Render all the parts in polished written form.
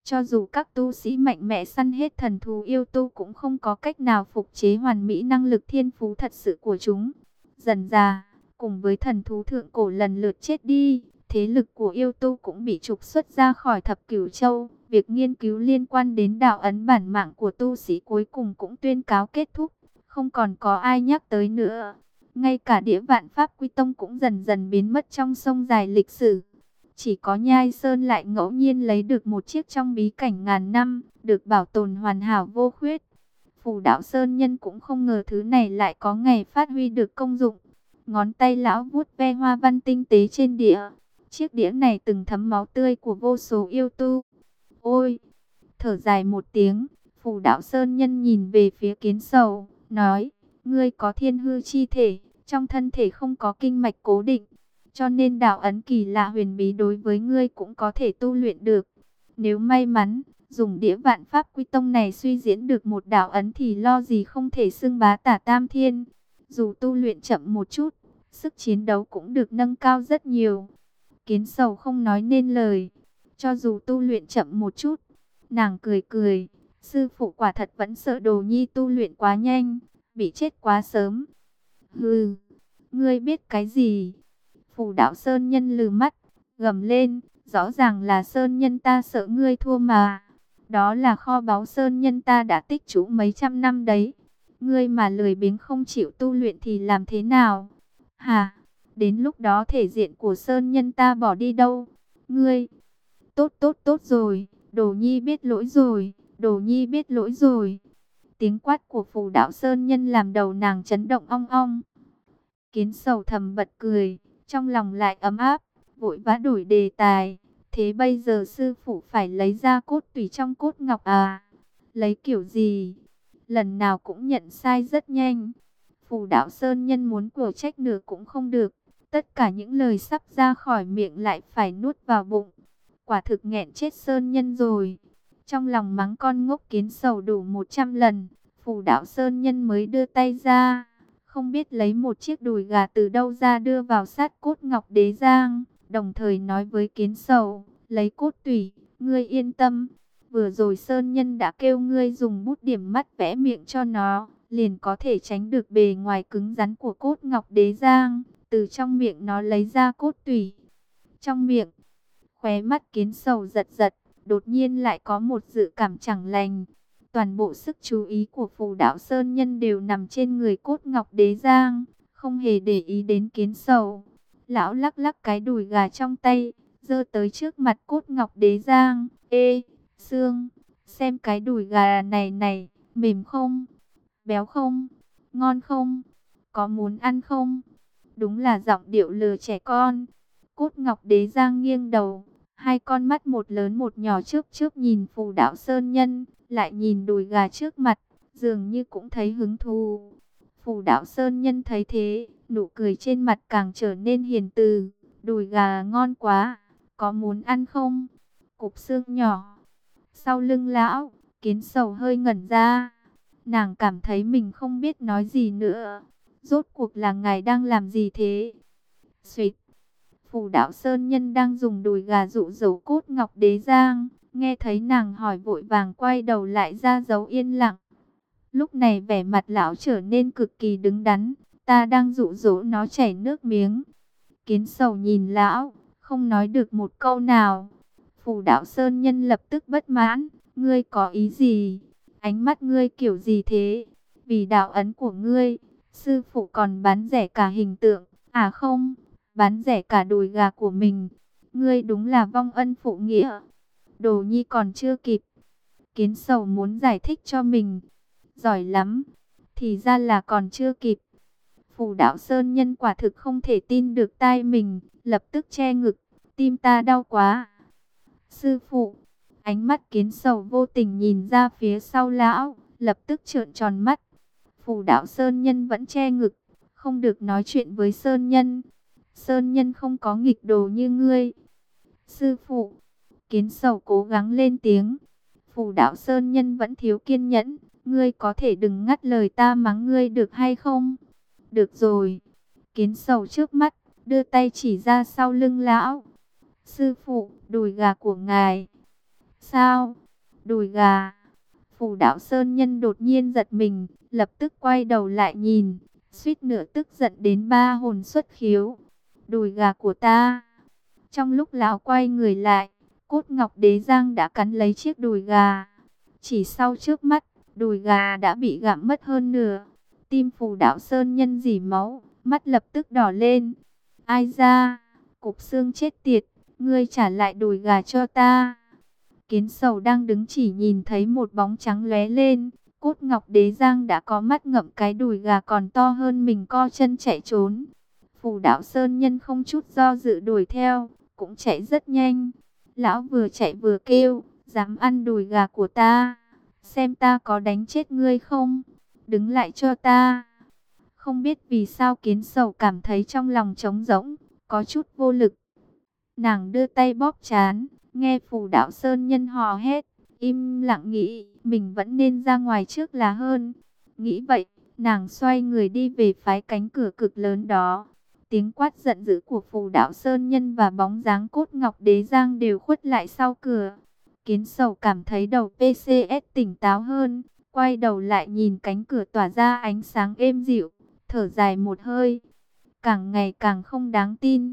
Cho dù các tu sĩ mạnh mẽ săn hết thần thú yêu tu cũng không có cách nào phục chế hoàn mỹ năng lực thiên phú thật sự của chúng. Dần dà, cùng với thần thú thượng cổ lần lượt chết đi, thế lực của yêu tu cũng bị trục xuất ra khỏi thập cửu châu. Việc nghiên cứu liên quan đến đạo ấn bản mạng của tu sĩ cuối cùng cũng tuyên cáo kết thúc, không còn có ai nhắc tới nữa. Ngay cả đĩa vạn pháp quy tông cũng dần dần biến mất trong sông dài lịch sử. Chỉ có Nhai Sơn lại ngẫu nhiên lấy được một chiếc trong bí cảnh ngàn năm, được bảo tồn hoàn hảo vô khuyết. Phù Đạo Sơn Nhân cũng không ngờ thứ này lại có ngày phát huy được công dụng. Ngón tay lão vuốt ve hoa văn tinh tế trên đĩa. Chiếc đĩa này từng thấm máu tươi của vô số yêu tu. Ôi! Thở dài một tiếng, Phù Đạo Sơn Nhân nhìn về phía Kiến Sầu, nói, ngươi có thiên hư chi thể, trong thân thể không có kinh mạch cố định, cho nên đạo ấn kỳ lạ huyền bí đối với ngươi cũng có thể tu luyện được. Nếu may mắn, dùng đĩa vạn pháp quy tông này suy diễn được một đạo ấn thì lo gì không thể xưng bá tả tam thiên. Dù tu luyện chậm một chút, sức chiến đấu cũng được nâng cao rất nhiều. Kiến Sầu không nói nên lời, cho dù tu luyện chậm một chút. Nàng cười cười, sư phụ quả thật vẫn sợ Đồ Nhi tu luyện quá nhanh, bị chết quá sớm. Hừ, ngươi biết cái gì? Phù Đạo Sơn Nhân lừ mắt, gầm lên, rõ ràng là Sơn Nhân ta sợ ngươi thua mà. Đó là kho báu Sơn Nhân ta đã tích trữ mấy trăm năm đấy. Ngươi mà lười biếng không chịu tu luyện thì làm thế nào? Hả? Đến lúc đó thể diện của Sơn Nhân ta bỏ đi đâu? Ngươi, tốt tốt tốt rồi. Đồ Nhi biết lỗi rồi, Đồ Nhi biết lỗi rồi. Tiếng quát của Phù Đạo Sơn Nhân làm đầu nàng chấn động ong ong. Kiến Sầu thầm bật cười, trong lòng lại ấm áp, vội vã đổi đề tài. Thế bây giờ sư phụ phải lấy ra cốt tủy trong cốt ngọc à? Lấy kiểu gì? Lần nào cũng nhận sai rất nhanh. Phù Đạo Sơn Nhân muốn của trách nửa cũng không được. Tất cả những lời sắp ra khỏi miệng lại phải nuốt vào bụng. Quả thực nghẹn chết Sơn Nhân rồi. Trong lòng mắng con ngốc Kiến Sầu đủ 100 lần, Phù Đạo Sơn Nhân mới đưa tay ra. Không biết lấy một chiếc đùi gà từ đâu ra đưa vào sát cốt ngọc đế giang. Đồng thời nói với Kiến Sầu, lấy cốt tủy, ngươi yên tâm. Vừa rồi Sơn Nhân đã kêu ngươi dùng bút điểm mắt vẽ miệng cho nó, liền có thể tránh được bề ngoài cứng rắn của cốt ngọc đế giang. Từ trong miệng nó lấy ra cốt tủy. Trong miệng, khóe mắt Kiến Sầu giật giật, đột nhiên lại có một dự cảm chẳng lành. Toàn bộ sức chú ý của Phù Đạo Sơn Nhân đều nằm trên người cốt ngọc đế giang, không hề để ý đến Kiến Sầu. Lão lắc lắc cái đùi gà trong tay, giơ tới trước mặt cốt ngọc đế giang. Ê, Sương, xem cái đùi gà này này, mềm không? Béo không? Ngon không? Có muốn ăn không? Đúng là giọng điệu lừa trẻ con. Cốt ngọc đế giang nghiêng đầu, hai con mắt một lớn một nhỏ trước trước nhìn Phù Đạo Sơn Nhân, lại nhìn đùi gà trước mặt, dường như cũng thấy hứng thú. Phù Đạo Sơn Nhân thấy thế, nụ cười trên mặt càng trở nên hiền từ. Đùi gà ngon quá, có muốn ăn không? Cục xương nhỏ. Sau lưng lão, Kiến Sầu hơi ngẩn ra. Nàng cảm thấy mình không biết nói gì nữa. Rốt cuộc là ngài đang làm gì thế? Xuyệt. Phù Đạo Sơn Nhân đang dùng đùi gà dụ dỗ cốt ngọc đế giang. Nghe thấy nàng hỏi vội vàng quay đầu lại ra dấu yên lặng. Lúc này vẻ mặt lão trở nên cực kỳ đứng đắn. Ta đang dụ dỗ nó chảy nước miếng. Kiến Sầu nhìn lão, không nói được một câu nào. Phù Đạo Sơn Nhân lập tức bất mãn. Ngươi có ý gì? Ánh mắt ngươi kiểu gì thế? Vì đạo ấn của ngươi, sư phụ còn bán rẻ cả hình tượng. À không, bán rẻ cả đùi gà của mình. Ngươi đúng là vong ân phụ nghĩa. Đồ Nhi còn chưa kịp. Kiến Sầu muốn giải thích cho mình. Giỏi lắm. Thì ra là còn chưa kịp. Phù Đạo Sơn Nhân quả thực không thể tin được tai mình. Lập tức che ngực. Tim ta đau quá. Sư phụ. Ánh mắt Kiến Sầu vô tình nhìn ra phía sau lão. Lập tức trợn tròn mắt. Phù Đạo Sơn Nhân vẫn che ngực. Không được nói chuyện với Sơn Nhân. Sơn Nhân không có nghịch đồ như ngươi. Sư phụ. Kiến Sầu cố gắng lên tiếng. Phù Đạo Sơn Nhân vẫn thiếu kiên nhẫn. Ngươi có thể đừng ngắt lời ta mắng ngươi được hay không? Được rồi. Kiến Sầu trước mắt, đưa tay chỉ ra sau lưng lão. Sư phụ, đùi gà của ngài. Sao? Đùi gà. Phù Đạo Sơn Nhân đột nhiên giật mình, lập tức quay đầu lại nhìn, suýt nữa tức giận đến ba hồn xuất khiếu. Đùi gà của ta. Trong lúc lão quay người lại, Cốt Ngọc Đế Giang đã cắn lấy chiếc đùi gà. Chỉ sau trước mắt, đùi gà đã bị gặm mất hơn nửa. Tim Phù Đạo Sơn Nhân rỉ máu, mắt lập tức đỏ lên. Ai ra, cục xương chết tiệt, ngươi trả lại đùi gà cho ta. Kiến Sầu đang đứng chỉ nhìn thấy một bóng trắng lóe lên. Cốt Ngọc Đế Giang đã có mắt ngậm cái đùi gà còn to hơn mình, co chân chạy trốn. Phù Đạo Sơn Nhân không chút do dự đuổi theo, cũng chạy rất nhanh. Lão vừa chạy vừa kêu, dám ăn đùi gà của ta, xem ta có đánh chết ngươi không, đứng lại cho ta. Không biết vì sao Kiến Sầu cảm thấy trong lòng trống rỗng, có chút vô lực. Nàng đưa tay bóp trán, nghe Phù Đạo Sơn Nhân hò hét, im lặng nghĩ mình vẫn nên ra ngoài trước là hơn. Nghĩ vậy, nàng xoay người đi về phái cánh cửa cực lớn đó. Tiếng quát giận dữ của Phù Đạo Sơn Nhân và bóng dáng Cốt Ngọc Đế Giang đều khuất lại sau cửa. Kiến Sầu cảm thấy đầu PCS tỉnh táo hơn, quay đầu lại nhìn cánh cửa tỏa ra ánh sáng êm dịu, thở dài một hơi. Càng ngày càng không đáng tin.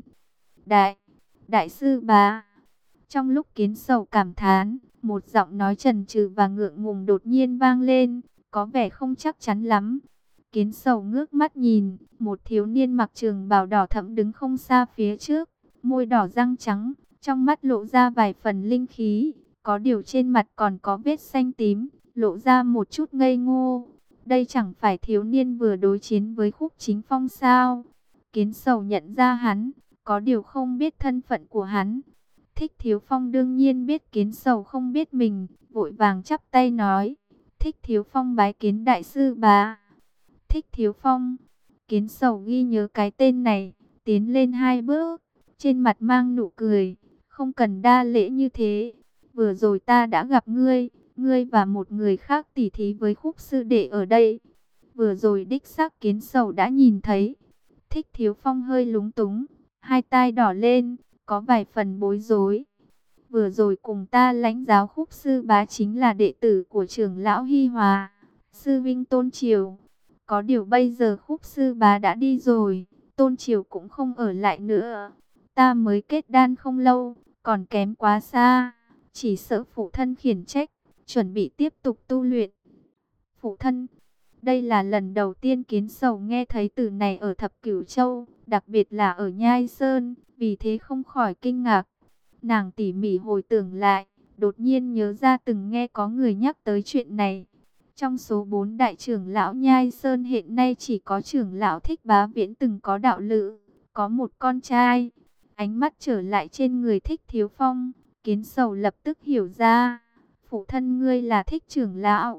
Đại sư bá. Trong lúc Kiến Sầu cảm thán, một giọng nói chần chừ và ngượng ngùng đột nhiên vang lên, có vẻ không chắc chắn lắm. Kiến Sầu ngước mắt nhìn, một thiếu niên mặc trường bào đỏ thẫm đứng không xa phía trước, môi đỏ răng trắng, trong mắt lộ ra vài phần linh khí, có điều trên mặt còn có vết xanh tím, lộ ra một chút ngây ngô. Đây chẳng phải thiếu niên vừa đối chiến với Khúc Chính Phong sao? Kiến Sầu nhận ra hắn, có điều không biết thân phận của hắn. Thích Thiếu Phong đương nhiên biết Kiến Sầu không biết mình, vội vàng chắp tay nói, Thích Thiếu Phong bái kiến đại sư bá. Thích Thiếu Phong. Kiến Sầu ghi nhớ cái tên này, tiến lên hai bước, trên mặt mang nụ cười, không cần đa lễ như thế. Vừa rồi ta đã gặp ngươi, ngươi và một người khác tỉ thí với Khúc sư đệ ở đây. Vừa rồi đích xác Kiến Sầu đã nhìn thấy. Thích Thiếu Phong hơi lúng túng, hai tai đỏ lên, có vài phần bối rối. Vừa rồi cùng ta lãnh giáo Khúc sư bá chính là đệ tử của trưởng lão Hi Hòa, sư vinh Tôn Triều. Có điều bây giờ Khúc sư bá đã đi rồi, Tôn Triều cũng không ở lại nữa. Ta mới kết đan không lâu, còn kém quá xa, chỉ sợ phụ thân khiển trách, chuẩn bị tiếp tục tu luyện. Phụ thân, đây là lần đầu tiên Kiến Sầu nghe thấy từ này ở Thập Cửu Châu, đặc biệt là ở Nhai Sơn, vì thế không khỏi kinh ngạc. Nàng tỉ mỉ hồi tưởng lại, đột nhiên nhớ ra từng nghe có người nhắc tới chuyện này. Trong số 4 đại trưởng lão Nhai Sơn hiện nay chỉ có trưởng lão Thích Bá Viễn từng có đạo lữ, có một con trai. Ánh mắt trở lại trên người Thích Thiếu Phong, Kiến Sầu lập tức hiểu ra, phụ thân ngươi là Thích trưởng lão.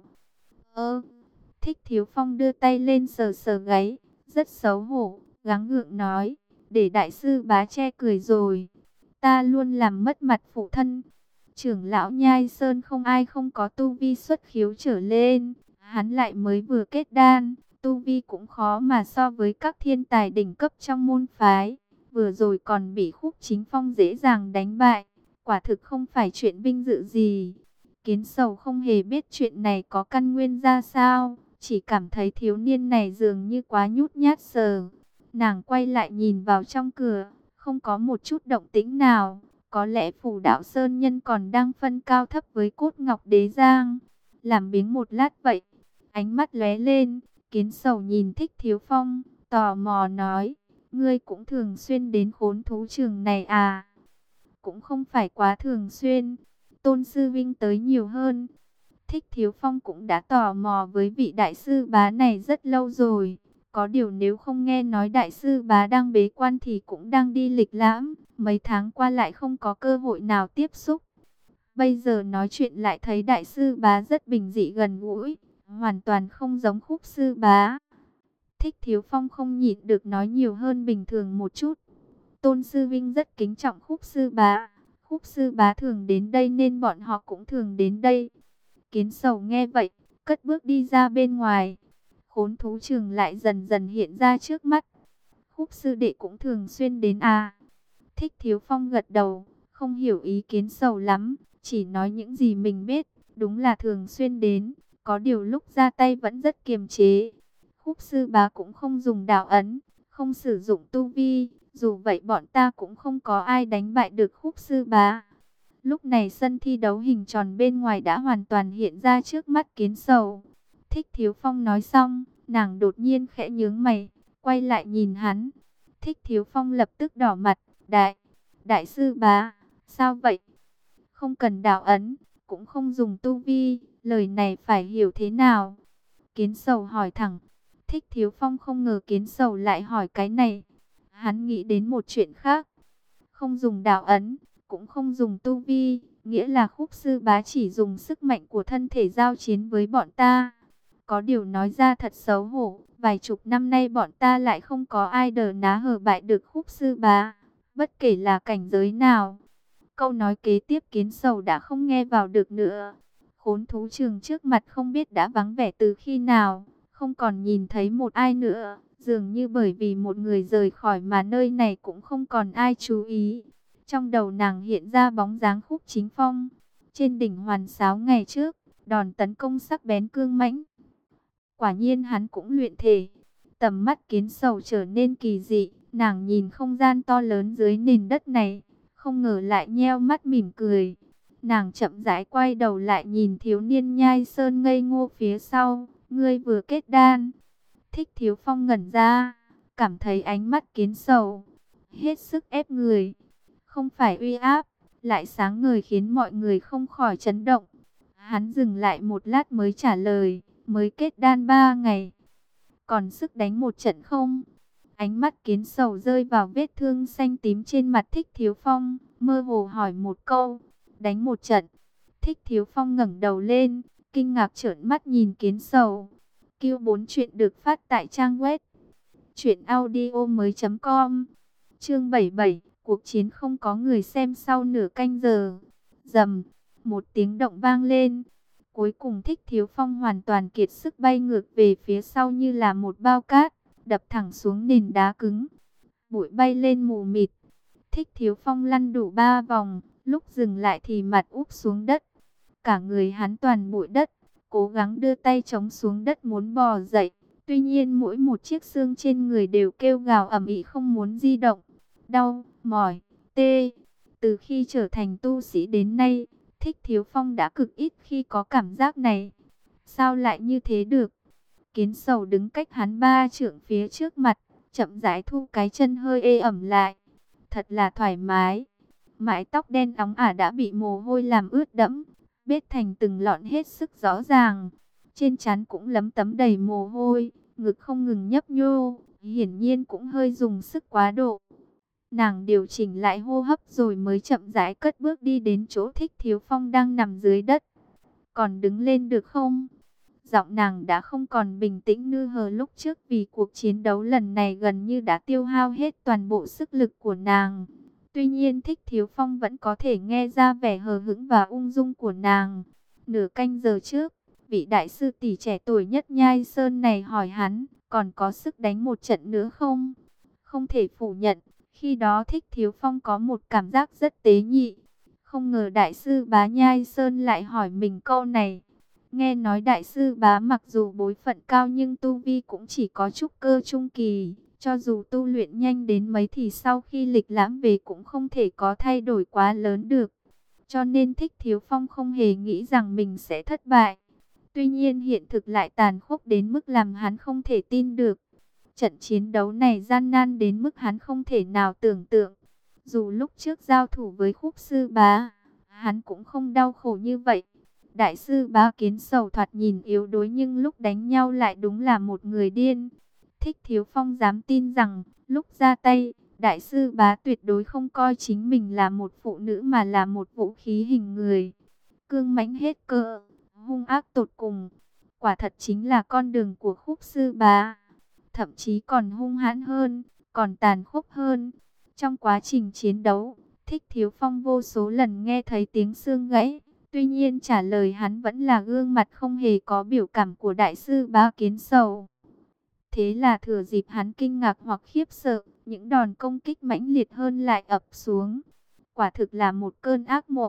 Thích Thiếu Phong đưa tay lên sờ sờ gáy, rất xấu hổ, gắng gượng nói, để đại sư bá che cười rồi. Ta luôn làm mất mặt phụ thân. Trưởng lão Nhai Sơn không ai không có tu vi xuất khiếu trở lên, hắn lại mới vừa kết đan, tu vi cũng khó mà so với các thiên tài đỉnh cấp trong môn phái. Vừa rồi còn bị Khúc Chính Phong dễ dàng đánh bại, quả thực không phải chuyện vinh dự gì. Kiến Sầu không hề biết chuyện này có căn nguyên ra sao, chỉ cảm thấy thiếu niên này dường như quá nhút nhát sờ. Nàng quay lại nhìn vào trong cửa, không có một chút động tĩnh nào. Có lẽ Phù Đạo Sơn Nhân còn đang phân cao thấp với Cốt Ngọc Đế Giang. Làm biếng một lát vậy, ánh mắt lóe lên, Kiến Sầu nhìn Thích Thiếu Phong, tò mò nói, ngươi cũng thường xuyên đến Khốn Thú Trường này à? Cũng không phải quá thường xuyên, Tôn Sư Vinh tới nhiều hơn. Thích Thiếu Phong cũng đã tò mò với vị đại sư bá này rất lâu rồi. Có điều nếu không nghe nói đại sư bá đang bế quan thì cũng đang đi lịch lãm. Mấy tháng qua lại không có cơ hội nào tiếp xúc. Bây giờ nói chuyện lại thấy đại sư bá rất bình dị gần gũi, hoàn toàn không giống Khúc sư bá. Thích Thiếu Phong không nhịn được nói nhiều hơn bình thường một chút. Tôn Sư Vinh rất kính trọng Khúc sư bá. Khúc sư bá thường đến đây nên bọn họ cũng thường đến đây. Kiến Sầu nghe vậy, cất bước đi ra bên ngoài. Khốn Thú Trường lại dần dần hiện ra trước mắt. Khúc sư đệ cũng thường xuyên đến à? Thích Thiếu Phong gật đầu, không hiểu ý Kiến Sầu lắm, chỉ nói những gì mình biết, đúng là thường xuyên đến, có điều lúc ra tay vẫn rất kiềm chế. Khúc sư bá cũng không dùng đạo ấn, không sử dụng tu vi, dù vậy bọn ta cũng không có ai đánh bại được khúc sư bá. Lúc này sân thi đấu hình tròn bên ngoài đã hoàn toàn hiện ra trước mắt Kiến Sầu. Thích Thiếu Phong nói xong, nàng đột nhiên khẽ nhướng mày, quay lại nhìn hắn. Thích Thiếu Phong lập tức đỏ mặt, đại sư bá, sao vậy? Không cần đạo ấn, cũng không dùng tu vi, lời này phải hiểu thế nào? Kiến Sầu hỏi thẳng. Thích Thiếu Phong không ngờ Kiến Sầu lại hỏi cái này. Hắn nghĩ đến một chuyện khác. Không dùng đạo ấn, cũng không dùng tu vi, nghĩa là khúc sư bá chỉ dùng sức mạnh của thân thể giao chiến với bọn ta. Có điều nói ra thật xấu hổ, vài chục năm nay bọn ta lại không có ai đờ ná hờ bại được khúc sư bá, bất kể là cảnh giới nào. Câu nói kế tiếp Kiến Sầu đã không nghe vào được nữa. Khốn thú trường trước mặt không biết đã vắng vẻ từ khi nào, không còn nhìn thấy một ai nữa. Dường như bởi vì một người rời khỏi mà nơi này cũng không còn ai chú ý. Trong đầu nàng hiện ra bóng dáng Khúc Chính Phong. Trên đỉnh Hoàn Sáo ngày trước, đòn tấn công sắc bén cương mãnh. Quả nhiên hắn cũng luyện thể. Tầm mắt Kiến Sầu trở nên kỳ dị. Nàng nhìn không gian to lớn dưới nền đất này, không ngờ lại nheo mắt mỉm cười. Nàng chậm rãi quay đầu lại nhìn thiếu niên nhai sơn ngây ngô phía sau. Ngươi vừa kết đan. Thích Thiếu Phong ngẩn ra, cảm thấy ánh mắt Kiến Sầu hết sức ép người, không phải uy áp, lại sáng ngời khiến mọi người không khỏi chấn động. Hắn dừng lại một lát mới trả lời, mới kết đan 3 ngày, còn sức đánh một trận không? Ánh mắt Kiến Sầu rơi vào vết thương xanh tím trên mặt Thích Thiếu Phong, mơ hồ hỏi một câu, đánh một trận. Thích Thiếu Phong ngẩng đầu lên, kinh ngạc trợn mắt nhìn Kiến Sầu. Q4 chuyện được phát tại trang web truyệnaudiomoi.com. Chương 77, cuộc chiến không có người xem sau nửa canh giờ. Rầm, một tiếng động vang lên. Cuối cùng Thích Thiếu Phong hoàn toàn kiệt sức bay ngược về phía sau như là một bao cát, đập thẳng xuống nền đá cứng. Bụi bay lên mù mịt. Thích Thiếu Phong lăn đủ 3 vòng, lúc dừng lại thì mặt úp xuống đất. Cả người hắn toàn bụi đất, cố gắng đưa tay chống xuống đất muốn bò dậy. Tuy nhiên mỗi một chiếc xương trên người đều kêu gào ầm ĩ không muốn di động. Đau, mỏi, tê. Từ khi trở thành tu sĩ đến nay, Thích Thiếu Phong đã cực ít khi có cảm giác này. Sao lại như thế được? Kiến Sầu đứng cách hắn 3 trượng phía trước mặt, chậm rãi thu cái chân hơi ê ẩm lại. Thật là thoải mái. Mái tóc đen óng ả đã bị mồ hôi làm ướt đẫm, bết thành từng lọn hết sức rõ ràng. Trên trán cũng lấm tấm đầy mồ hôi, ngực không ngừng nhấp nhô, hiển nhiên cũng hơi dùng sức quá độ. Nàng điều chỉnh lại hô hấp rồi mới chậm rãi cất bước đi đến chỗ Thích Thiếu Phong đang nằm dưới đất. Còn đứng lên được không? Giọng nàng đã không còn bình tĩnh như hờ lúc trước, vì cuộc chiến đấu lần này gần như đã tiêu hao hết toàn bộ sức lực của nàng. Tuy nhiên Thích Thiếu Phong vẫn có thể nghe ra vẻ hờ hững và ung dung của nàng. Nửa canh giờ trước, vị đại sư tỷ trẻ tuổi nhất Nhai Sơn này hỏi hắn, còn có sức đánh một trận nữa không? Không thể phủ nhận, khi đó Thích Thiếu Phong có một cảm giác rất tế nhị. Không ngờ đại sư bá Nhai Sơn lại hỏi mình câu này. Nghe nói đại sư bá mặc dù bối phận cao nhưng tu vi cũng chỉ có trúc cơ trung kỳ. Cho dù tu luyện nhanh đến mấy thì sau khi lịch lãm về cũng không thể có thay đổi quá lớn được. Cho nên Thích Thiếu Phong không hề nghĩ rằng mình sẽ thất bại. Tuy nhiên hiện thực lại tàn khốc đến mức làm hắn không thể tin được. Trận chiến đấu này gian nan đến mức hắn không thể nào tưởng tượng. Dù lúc trước giao thủ với Khúc sư bá, hắn cũng không đau khổ như vậy. Đại sư bá Kiến Sầu thoạt nhìn yếu đuối nhưng lúc đánh nhau lại đúng là một người điên. Thích Thiếu Phong dám tin rằng, lúc ra tay, đại sư bá tuyệt đối không coi chính mình là một phụ nữ mà là một vũ khí hình người. Cương mãnh hết cỡ, hung ác tột cùng. Quả thật chính là con đường của Khúc sư bá. Thậm chí còn hung hãn hơn, còn tàn khốc hơn. Trong quá trình chiến đấu, Thích Thiếu Phong vô số lần nghe thấy tiếng xương gãy. Tuy nhiên trả lời hắn vẫn là gương mặt không hề có biểu cảm của đại sư bá Kiến Sầu. Thế là thừa dịp hắn kinh ngạc hoặc khiếp sợ, những đòn công kích mãnh liệt hơn lại ập xuống. Quả thực là một cơn ác mộng.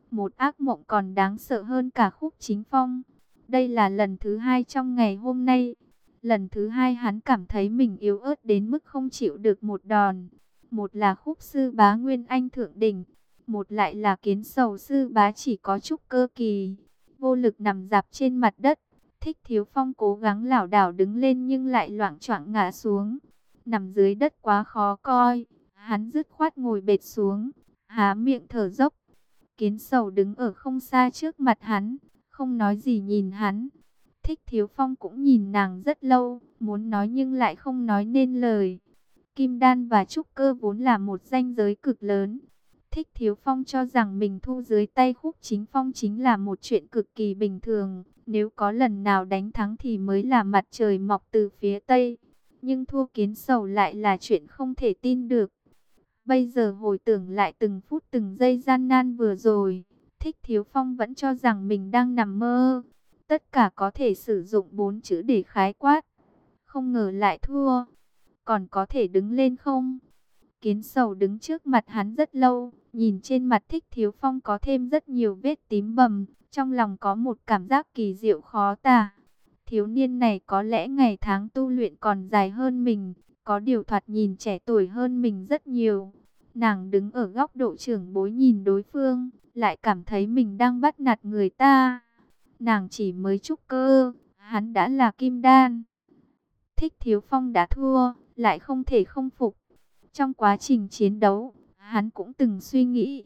Một ác mộng còn đáng sợ hơn cả Khúc Chính Phong. Đây là lần thứ hai trong ngày hôm nay. Lần thứ hai hắn cảm thấy mình yếu ớt đến mức không chịu được một đòn. Một là Khúc sư bá Nguyên Anh thượng đỉnh, một lại là Kiến Sầu sư bá chỉ có trúc cơ kỳ. Vô lực nằm dạp trên mặt đất. Thích Thiếu Phong cố gắng lảo đảo đứng lên nhưng lại loạng choạng ngã xuống. Nằm dưới đất quá khó coi, hắn dứt khoát ngồi bệt xuống, há miệng thở dốc. Kiến Sầu đứng ở không xa trước mặt hắn, không nói gì nhìn hắn. Thích Thiếu Phong cũng nhìn nàng rất lâu, muốn nói nhưng lại không nói nên lời. Kim đan và trúc cơ vốn là một ranh giới cực lớn. Thích Thiếu Phong cho rằng mình thu dưới tay Khúc Chính Phong chính là một chuyện cực kỳ bình thường. Nếu có lần nào đánh thắng thì mới là mặt trời mọc từ phía Tây. Nhưng thua Kiến Sầu lại là chuyện không thể tin được. Bây giờ hồi tưởng lại từng phút từng giây gian nan vừa rồi, Thích Thiếu Phong vẫn cho rằng mình đang nằm mơ. Tất cả có thể sử dụng 4 chữ để khái quát. Không ngờ lại thua. Còn có thể đứng lên không? Kiến Sầu đứng trước mặt hắn rất lâu, nhìn trên mặt Thích Thiếu Phong có thêm rất nhiều vết tím bầm, trong lòng có một cảm giác kỳ diệu khó tả. Thiếu niên này có lẽ ngày tháng tu luyện còn dài hơn mình, có điều thoạt nhìn trẻ tuổi hơn mình rất nhiều. Nàng đứng ở góc độ trưởng bối nhìn đối phương, lại cảm thấy mình đang bắt nạt người ta. Nàng chỉ mới trúc cơ, hắn đã là kim đan. Thích Thiếu Phong đã thua, lại không thể không phục. Trong quá trình chiến đấu, hắn cũng từng suy nghĩ,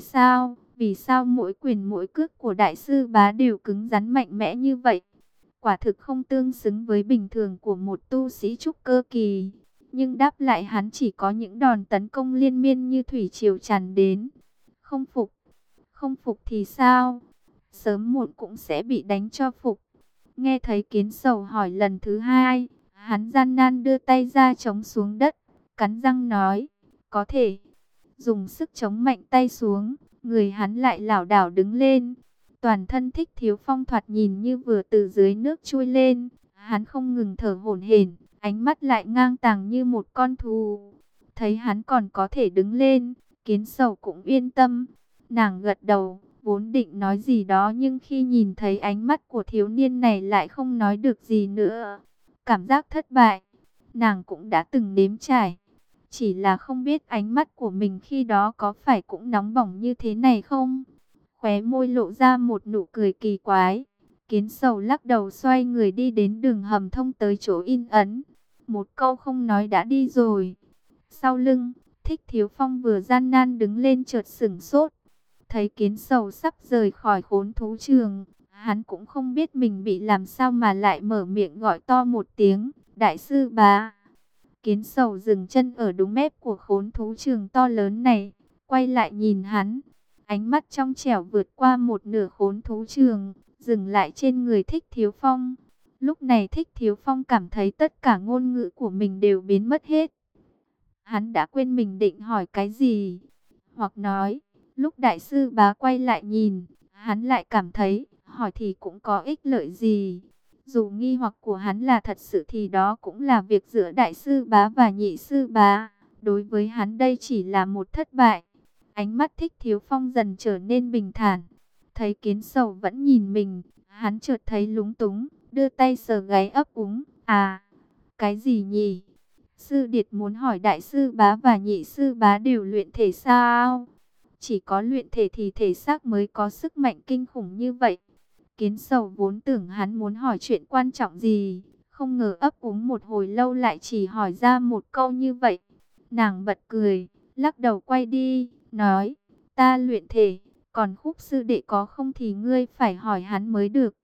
vì sao mỗi quyền mỗi cước của đại sư bá đều cứng rắn mạnh mẽ như vậy. Quả thực không tương xứng với bình thường của một tu sĩ trúc cơ kỳ. Nhưng đáp lại hắn chỉ có những đòn tấn công liên miên như thủy triều tràn đến. Không phục, không phục thì sao? Sớm muộn cũng sẽ bị đánh cho phục. Nghe thấy Kiến Sầu hỏi lần thứ hai, hắn gian nan đưa tay ra chống xuống đất, cắn răng nói, có thể. Dùng sức chống mạnh tay xuống, người hắn lại lảo đảo đứng lên. Toàn thân Thích Thiếu Phong thoạt nhìn như vừa từ dưới nước trôi lên, hắn không ngừng thở hổn hển, ánh mắt lại ngang tàng như một con thú. Thấy hắn còn có thể đứng lên, Kiến Sầu cũng yên tâm. Nàng gật đầu, vốn định nói gì đó nhưng khi nhìn thấy ánh mắt của thiếu niên này lại không nói được gì nữa. Cảm giác thất bại, nàng cũng đã từng nếm trải. Chỉ là không biết ánh mắt của mình khi đó có phải cũng nóng bỏng như thế này không? Khóe môi lộ ra một nụ cười kỳ quái. Kiến Sầu lắc đầu xoay người đi đến đường hầm thông tới chỗ in ấn. Một câu không nói đã đi rồi. Sau lưng, Thích Thiếu Phong vừa gian nan đứng lên chợt sửng sốt. Thấy Kiến Sầu sắp rời khỏi khốn thú trường, hắn cũng không biết mình bị làm sao mà lại mở miệng gọi to một tiếng, đại sư bá. Kiến Sầu dừng chân ở đúng mép của khốn thú trường to lớn này, quay lại nhìn hắn. Ánh mắt trong trẻo vượt qua một nửa khốn thú trường, dừng lại trên người Thích Thiếu Phong. Lúc này Thích Thiếu Phong cảm thấy tất cả ngôn ngữ của mình đều biến mất hết. Hắn đã quên mình định hỏi cái gì, hoặc nói, lúc đại sư bá quay lại nhìn, hắn lại cảm thấy, hỏi thì cũng có ích lợi gì. Dù nghi hoặc của hắn là thật sự thì đó cũng là việc giữa đại sư bá và nhị sư bá. Đối với hắn đây chỉ là một thất bại. Ánh mắt Thích Thiếu Phong dần trở nên bình thản. Thấy Kiến Sầu vẫn nhìn mình, hắn chợt thấy lúng túng, đưa tay sờ gáy ấp úng. À, cái gì nhỉ? Sư điệt muốn hỏi đại sư bá và nhị sư bá đều luyện thể sao? Chỉ có luyện thể thì thể xác mới có sức mạnh kinh khủng như vậy. Kiến Sầu vốn tưởng hắn muốn hỏi chuyện quan trọng gì, không ngờ ấp úng một hồi lâu lại chỉ hỏi ra một câu như vậy. Nàng bật cười, lắc đầu quay đi, nói, ta luyện thể, còn Khúc sư đệ có không thì ngươi phải hỏi hắn mới được.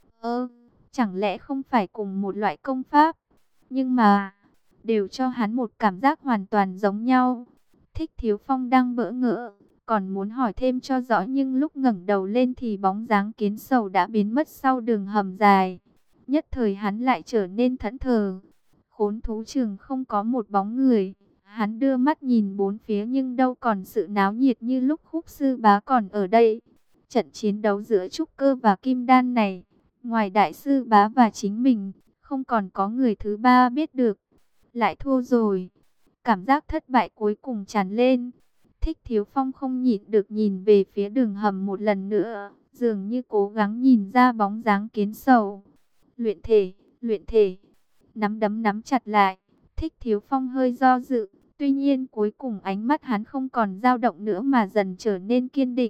Chẳng lẽ không phải cùng một loại công pháp, nhưng mà đều cho hắn một cảm giác hoàn toàn giống nhau. Thích Thiếu Phong đang bỡ ngỡ, còn muốn hỏi thêm cho rõ nhưng lúc ngẩng đầu lên thì bóng dáng Kiến Sầu đã biến mất sau đường hầm dài. Nhất thời hắn lại trở nên thẫn thờ. Khốn thú trường không có một bóng người. Hắn đưa mắt nhìn bốn phía nhưng đâu còn sự náo nhiệt như lúc Khúc sư bá còn ở đây. Trận chiến đấu giữa trúc cơ và kim đan này, ngoài đại sư bá và chính mình, không còn có người thứ ba biết được. Lại thua rồi. Cảm giác thất bại cuối cùng tràn lên. Thích Thiếu Phong không nhịn được nhìn về phía đường hầm một lần nữa, dường như cố gắng nhìn ra bóng dáng Kiến Sầu. Luyện thể, nắm đấm nắm chặt lại. Thích Thiếu Phong hơi do dự, tuy nhiên cuối cùng ánh mắt hắn không còn dao động nữa mà dần trở nên kiên định.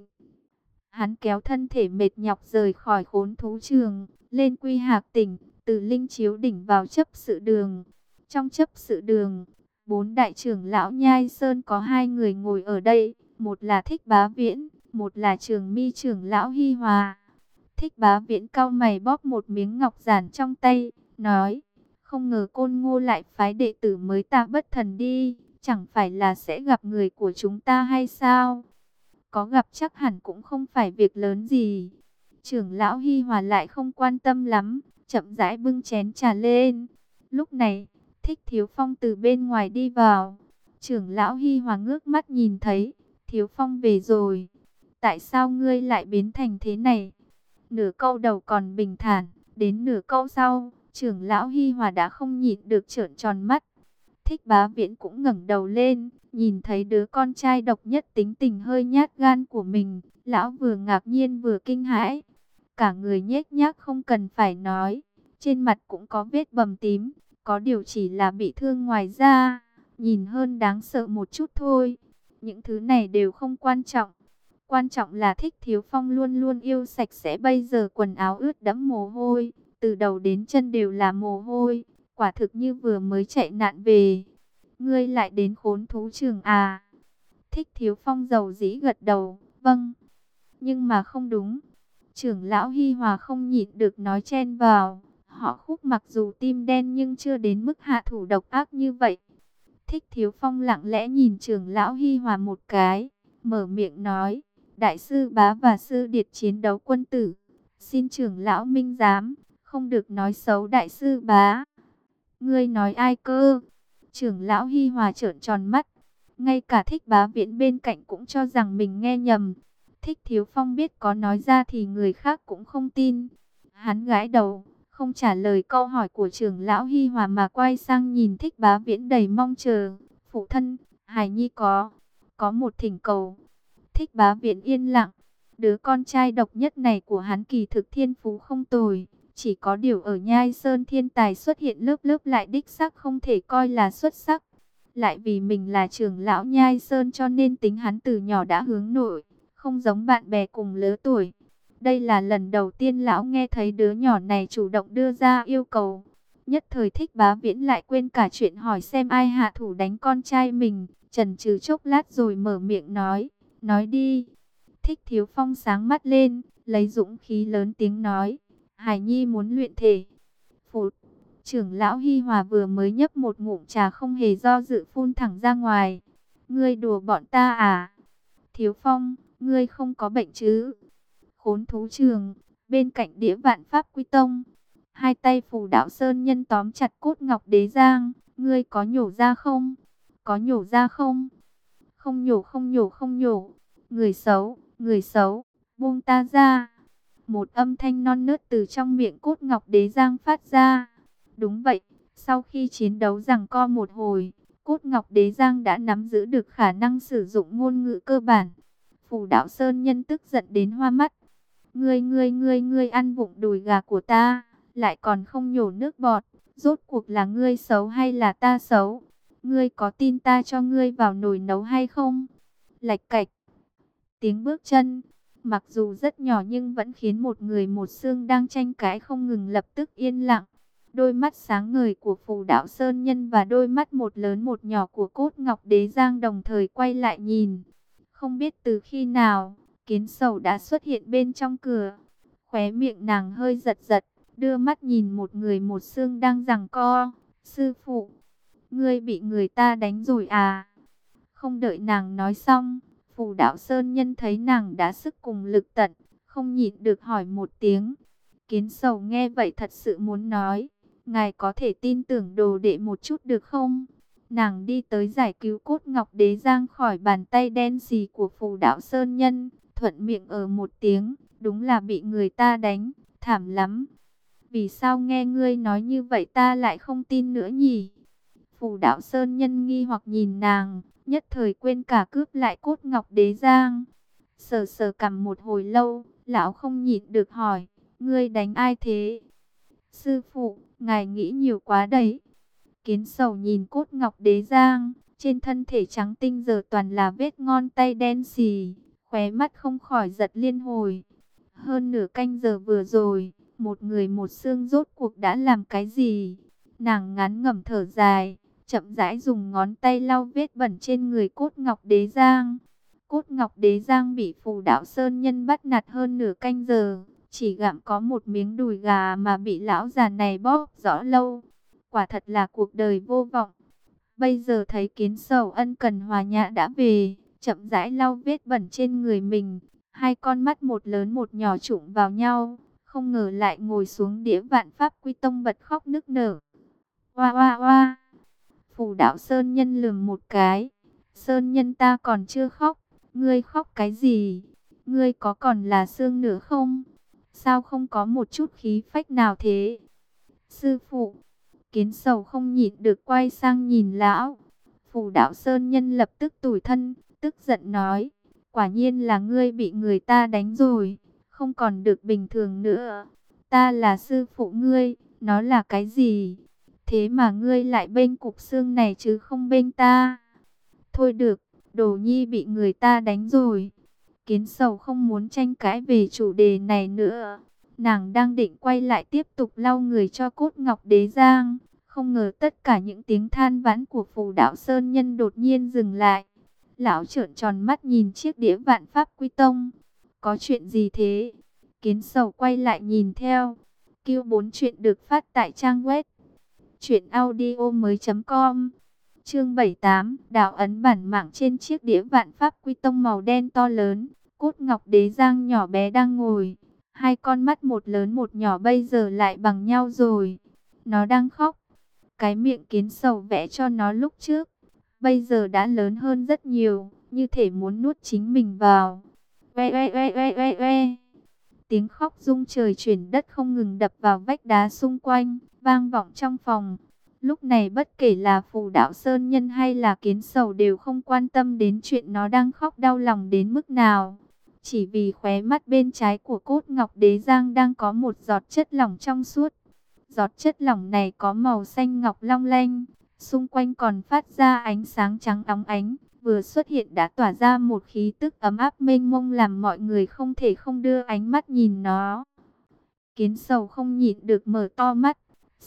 Hắn kéo thân thể mệt nhọc rời khỏi Khốn Thú Trường, lên Quy Hạc Tỉnh, từ Linh Chiếu Đỉnh vào chấp sự đường. Trong chấp sự đường, 4 đại trưởng lão Nhai Sơn có 2 người ngồi ở đây, một là Thích Bá Viễn, một là Trường Mi trưởng lão Hi Hòa. Thích Bá Viễn cau mày bóp một miếng ngọc giản trong tay, nói: không ngờ Côn Ngô lại phái đệ tử mới Ta Bất Thần đi, chẳng phải là sẽ gặp người của chúng ta hay sao? Có gặp chắc hẳn cũng không phải việc lớn gì. Trưởng lão Hi Hòa lại không quan tâm lắm, chậm rãi bưng chén trà lên. Lúc này, Thích Thiếu Phong từ bên ngoài đi vào. Trưởng lão Hi Hòa ngước mắt nhìn thấy, Thiếu Phong về rồi. Tại sao ngươi lại biến thành thế này? Nửa câu đầu còn bình thản, đến nửa câu sau, trưởng lão Hi Hòa đã không nhịn được trợn tròn mắt. Thích Bá Viễn cũng ngẩng đầu lên, nhìn thấy đứa con trai độc nhất tính tình hơi nhát gan của mình, lão vừa ngạc nhiên vừa kinh hãi. Cả người nhếch nhác không cần phải nói, trên mặt cũng có vết bầm tím, có điều chỉ là bị thương ngoài da, nhìn hơn đáng sợ một chút thôi. Những thứ này đều không quan trọng. Quan trọng là Thích Thiếu Phong luôn luôn yêu sạch sẽ, bây giờ quần áo ướt đẫm mồ hôi, từ đầu đến chân đều là mồ hôi, quả thực như vừa mới chạy nạn về. Ngươi lại đến Khốn Thú Trường à? Thích Thiếu Phong dầu dĩ gật đầu, vâng. Nhưng mà không đúng. Trưởng lão Hi Hòa không nhịn được nói chen vào. Họ Khúc mặc dù tim đen nhưng chưa đến mức hạ thủ độc ác như vậy. Thích Thiếu Phong lặng lẽ nhìn trưởng lão Hi Hòa một cái, mở miệng nói: Đại sư Bá và sư điệt chiến đấu quân tử, xin trưởng lão minh giám, không được nói xấu đại sư Bá. Ngươi nói ai cơ? Trưởng lão Hi Hòa trợn tròn mắt. Ngay cả Thích Bá Viễn bên cạnh cũng cho rằng mình nghe nhầm. Thích Thiếu Phong biết có nói ra thì người khác cũng không tin. Hắn gãi đầu, không trả lời câu hỏi của trưởng lão Hi Hòa mà quay sang nhìn Thích Bá Viễn đầy mong chờ. Phụ thân, Hải Nhi có một thỉnh cầu. Thích Bá Viễn yên lặng. Đứa con trai độc nhất này của hắn kỳ thực thiên phú không tồi. Chỉ có điều ở Nhai Sơn thiên tài xuất hiện lớp lớp lại đích xác không thể coi là xuất sắc. Lại vì mình là trưởng lão Nhai Sơn cho nên tính hắn từ nhỏ đã hướng nội, không giống bạn bè cùng lứa tuổi. Đây là lần đầu tiên lão nghe thấy đứa nhỏ này chủ động đưa ra yêu cầu. Nhất thời Thích Bá Viễn lại quên cả chuyện hỏi xem ai hạ thủ đánh con trai mình, chần chừ chốc lát rồi mở miệng nói đi. Thích Thiếu Phong sáng mắt lên, lấy dũng khí lớn tiếng nói: Hải Nhi muốn luyện thể. Phụt, trưởng lão Hi Hòa vừa mới nhấp một ngụm trà không hề do dự phun thẳng ra ngoài. Ngươi đùa bọn ta à? Thiếu Phong, ngươi không có bệnh chứ? Khốn Thú Trường, bên cạnh Đĩa Vạn Pháp Quy Tông, hai tay Phù Đạo Sơn Nhân tóm chặt cốt ngọc đế giang. Ngươi có nhổ ra không? Có nhổ ra không? Không nhổ, không nhổ, không nhổ. Người xấu, buông ta ra. Một âm thanh non nớt từ trong miệng cốt ngọc đế giang phát ra. Đúng vậy, sau khi chiến đấu giằng co một hồi, cốt ngọc đế giang đã nắm giữ được khả năng sử dụng ngôn ngữ cơ bản. Phù Đạo Sơn Nhân tức giận đến hoa mắt. Ngươi ăn vụng đùi gà của ta, lại còn không nhổ nước bọt. Rốt cuộc là ngươi xấu hay là ta xấu? Ngươi có tin ta cho ngươi vào nồi nấu hay không? Lạch cạch. Tiếng bước chân, mặc dù rất nhỏ nhưng vẫn khiến một người một xương đang tranh cãi không ngừng lập tức yên lặng. Đôi mắt sáng ngời của Phù Đạo Sơn Nhân và đôi mắt một lớn một nhỏ của Cốt Ngọc Đế Giang đồng thời quay lại nhìn. Không biết từ khi nào, Kiến Sầu đã xuất hiện bên trong cửa. Khóe miệng nàng hơi giật giật, đưa mắt nhìn một người một xương đang giằng co. Sư phụ, ngươi bị người ta đánh rồi à? Không đợi nàng nói xong, Phù Đạo Sơn Nhân thấy nàng đã sức cùng lực tận, không nhịn được hỏi một tiếng. Kiến Sầu nghe vậy thật sự muốn nói: ngài có thể tin tưởng đồ đệ một chút được không? Nàng đi tới giải cứu Cốt Ngọc Đế Giang khỏi bàn tay đen xì của Phù Đạo Sơn Nhân, thuận miệng ở một tiếng: đúng là bị người ta đánh, thảm lắm. Vì sao nghe ngươi nói như vậy ta lại không tin nữa nhỉ? Phù Đạo Sơn Nhân nghi hoặc nhìn nàng, nhất thời quên cả cướp lại cốt ngọc đế giang. Sờ sờ cằm một hồi lâu, lão không nhịn được hỏi, ngươi đánh ai thế? Sư phụ, ngài nghĩ nhiều quá đấy. Kiến Sầu nhìn cốt ngọc đế giang, trên thân thể trắng tinh giờ toàn là vết ngón tay đen xì, khóe mắt không khỏi giật liên hồi. Hơn nửa canh giờ vừa rồi, một người một xương rốt cuộc đã làm cái gì? Nàng ngán ngẩm thở dài, chậm rãi dùng ngón tay lau vết bẩn trên người cốt ngọc đế giang. Cốt ngọc đế giang bị Phù Đạo Sơn Nhân bắt nạt hơn nửa canh giờ, chỉ gặm có một miếng đùi gà mà bị lão già này bóp rõ lâu. Quả thật là cuộc đời vô vọng. Bây giờ thấy Kiến Sầu ân cần hòa nhã đã về, chậm rãi lau vết bẩn trên người mình, hai con mắt một lớn một nhỏ trụng vào nhau, không ngờ lại ngồi xuống đĩa Vạn Pháp Quy Tông bật khóc nức nở. Oa oa oa. Phù Đạo Sơn Nhân lườm một cái. Sơn Nhân ta còn chưa khóc, ngươi khóc cái gì? Ngươi có còn là xương nữa không? Sao không có một chút khí phách nào thế? Sư phụ. Kiến Sầu không nhịn được quay sang nhìn lão. Phù Đạo Sơn Nhân lập tức tủi thân, tức giận nói, quả nhiên là ngươi bị người ta đánh rồi, không còn được bình thường nữa. Ta là sư phụ ngươi, nó là cái gì? Thế mà ngươi lại bênh cục xương này chứ không bênh ta. Thôi được, Đồ Nhi bị người ta đánh rồi. Kiến Sầu không muốn tranh cãi về chủ đề này nữa. Nàng đang định quay lại tiếp tục lau người cho cốt ngọc đế giang. Không ngờ tất cả những tiếng than vãn của Phù Đạo Sơn Nhân đột nhiên dừng lại. Lão trợn tròn mắt nhìn chiếc đĩa Vạn Pháp Quy Tông. Có chuyện gì thế? Kiến Sầu quay lại nhìn theo. Q4 chuyện được phát tại trang web truyệnaudiomoi.com. Chương 78, đạo ấn bản mạng trên chiếc đĩa Vạn Pháp Quy Tông màu đen to lớn. Cốt ngọc đế giang nhỏ bé đang ngồi. Hai con mắt một lớn một nhỏ bây giờ lại bằng nhau rồi. Nó đang khóc. Cái miệng Kiến Sầu vẽ cho nó lúc trước, bây giờ đã lớn hơn rất nhiều, như thể muốn nuốt chính mình vào. Oe oe oe oe oe oe. Tiếng khóc rung trời chuyển đất không ngừng đập vào vách đá xung quanh, vang vọng trong phòng. Lúc này bất kể là Phù Đạo Sơn Nhân hay là Kiến Sầu đều không quan tâm đến chuyện nó đang khóc đau lòng đến mức nào. Chỉ vì khóe mắt bên trái của cốt ngọc đế giang đang có một giọt chất lỏng trong suốt. Giọt chất lỏng này có màu xanh ngọc long lanh, xung quanh còn phát ra ánh sáng trắng óng ánh, vừa xuất hiện đã tỏa ra một khí tức ấm áp mênh mông làm mọi người không thể không đưa ánh mắt nhìn nó. Kiến Sầu không nhịn được mở to mắt.